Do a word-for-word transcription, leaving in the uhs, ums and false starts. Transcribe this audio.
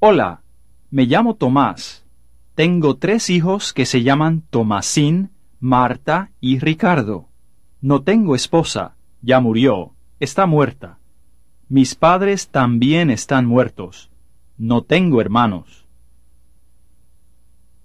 Hola, me llamo Tomás. Tengo tres hijos que se llaman Tomasín, Marta y Ricardo. No tengo esposa, ya murió, está muerta. Mis padres también están muertos. No tengo hermanos.